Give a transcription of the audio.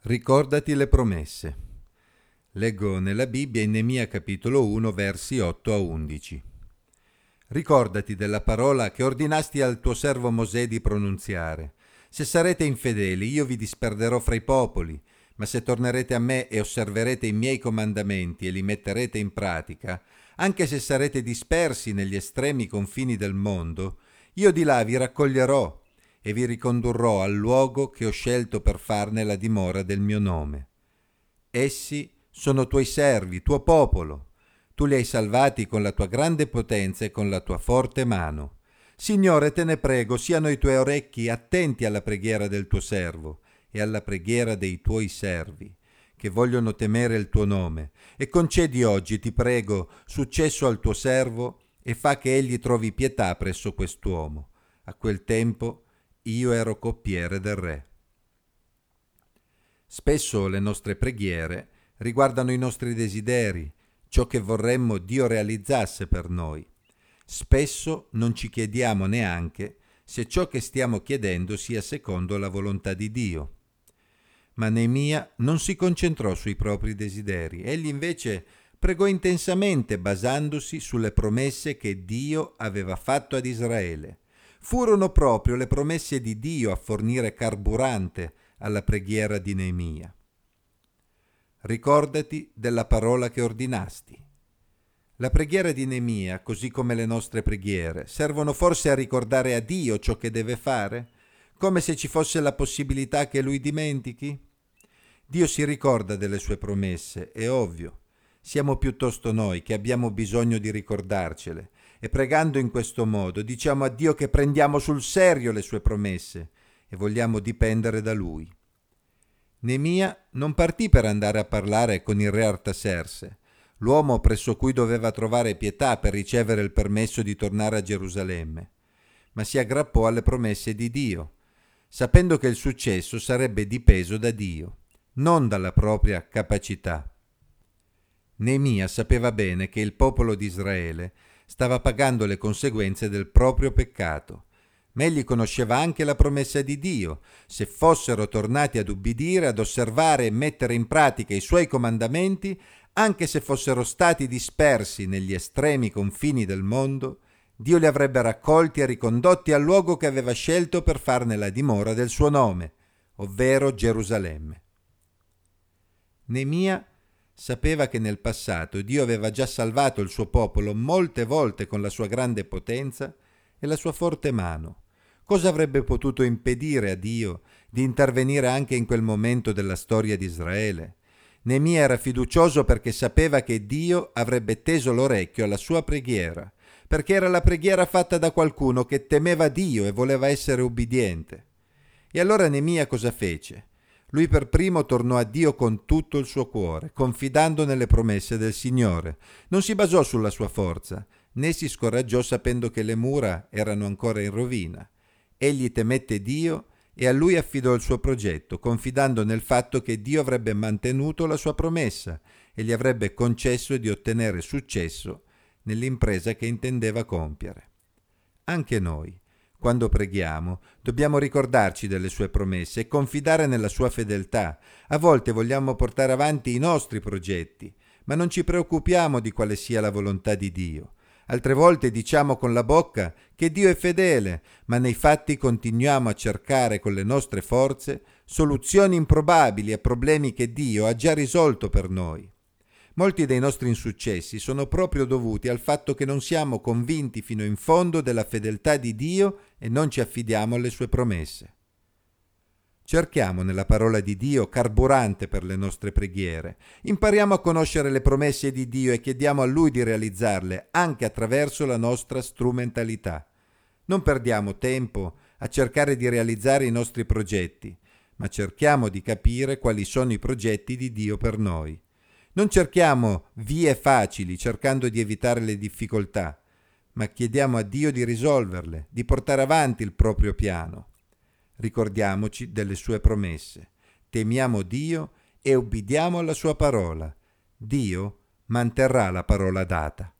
Ricordati le promesse. Leggo nella Bibbia in Neemia capitolo 1 versi 8 a 11. Ricordati della parola che ordinasti al tuo servo Mosè di pronunziare. Se sarete infedeli, io vi disperderò fra i popoli, ma se tornerete a me e osserverete i miei comandamenti e li metterete in pratica, anche se sarete dispersi negli estremi confini del mondo, io di là vi raccoglierò e vi ricondurrò al luogo che ho scelto per farne la dimora del mio nome. Essi sono tuoi servi, tuo popolo. Tu li hai salvati con la tua grande potenza e con la tua forte mano. Signore, te ne prego, siano i tuoi orecchi attenti alla preghiera del tuo servo e alla preghiera dei tuoi servi, che vogliono temere il tuo nome, e concedi oggi, ti prego, successo al tuo servo e fa che egli trovi pietà presso quest'uomo. A quel tempo io ero coppiere del re. Spesso le nostre preghiere riguardano i nostri desideri, ciò che vorremmo Dio realizzasse per noi. Spesso non ci chiediamo neanche se ciò che stiamo chiedendo sia secondo la volontà di Dio. Ma Neemia non si concentrò sui propri desideri, egli invece pregò intensamente basandosi sulle promesse che Dio aveva fatto ad Israele. Furono proprio le promesse di Dio a fornire carburante alla preghiera di Neemia. Ricordati della parola che ordinasti. La preghiera di Neemia, così come le nostre preghiere, servono forse a ricordare a Dio ciò che deve fare? Come se ci fosse la possibilità che Lui dimentichi? Dio si ricorda delle sue promesse, è ovvio. Siamo piuttosto noi che abbiamo bisogno di ricordarcele e pregando in questo modo diciamo a Dio che prendiamo sul serio le sue promesse e vogliamo dipendere da Lui. Neemia non partì per andare a parlare con il re Artaserse, l'uomo presso cui doveva trovare pietà per ricevere il permesso di tornare a Gerusalemme, ma si aggrappò alle promesse di Dio, sapendo che il successo sarebbe dipeso da Dio, non dalla propria capacità. Neemia sapeva bene che il popolo di Israele stava pagando le conseguenze del proprio peccato, ma egli conosceva anche la promessa di Dio. Se fossero tornati ad ubbidire, ad osservare e mettere in pratica i suoi comandamenti, anche se fossero stati dispersi negli estremi confini del mondo, Dio li avrebbe raccolti e ricondotti al luogo che aveva scelto per farne la dimora del suo nome, ovvero Gerusalemme. Neemia sapeva che nel passato Dio aveva già salvato il suo popolo molte volte con la sua grande potenza e la sua forte mano. Cosa avrebbe potuto impedire a Dio di intervenire anche in quel momento della storia di Israele? Neemia era fiducioso perché sapeva che Dio avrebbe teso l'orecchio alla sua preghiera, perché era la preghiera fatta da qualcuno che temeva Dio e voleva essere ubbidiente. E allora Neemia cosa fece? Lui per primo tornò a Dio con tutto il suo cuore, confidando nelle promesse del Signore. Non si basò sulla sua forza, né si scoraggiò sapendo che le mura erano ancora in rovina. Egli temette Dio e a Lui affidò il suo progetto, confidando nel fatto che Dio avrebbe mantenuto la sua promessa e gli avrebbe concesso di ottenere successo nell'impresa che intendeva compiere. Anche noi, quando preghiamo, dobbiamo ricordarci delle sue promesse e confidare nella sua fedeltà. A volte vogliamo portare avanti i nostri progetti, ma non ci preoccupiamo di quale sia la volontà di Dio. Altre volte diciamo con la bocca che Dio è fedele, ma nei fatti continuiamo a cercare con le nostre forze soluzioni improbabili a problemi che Dio ha già risolto per noi. Molti dei nostri insuccessi sono proprio dovuti al fatto che non siamo convinti fino in fondo della fedeltà di Dio e non ci affidiamo alle sue promesse. Cerchiamo nella parola di Dio carburante per le nostre preghiere. Impariamo a conoscere le promesse di Dio e chiediamo a Lui di realizzarle anche attraverso la nostra strumentalità. Non perdiamo tempo a cercare di realizzare i nostri progetti, ma cerchiamo di capire quali sono i progetti di Dio per noi. Non cerchiamo vie facili cercando di evitare le difficoltà, ma chiediamo a Dio di risolverle, di portare avanti il proprio piano. Ricordiamoci delle sue promesse, temiamo Dio e ubbidiamo alla sua parola. Dio manterrà la parola data.